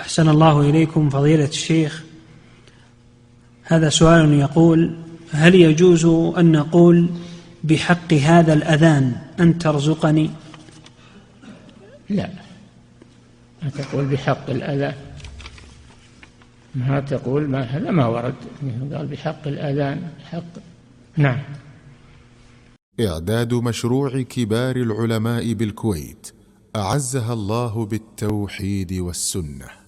أحسن الله إليكم فضيلة الشيخ. هذا سؤال يقول: هل يجوز أن نقول بحق هذا الأذان أن ترزقني؟ لا تقول بحق الأذان، ما تقول هذا ما ورد، قال بحق الأذان حق. نعم. إعداد مشروع كبار العلماء بالكويت أعزها الله بالتوحيد والسنة.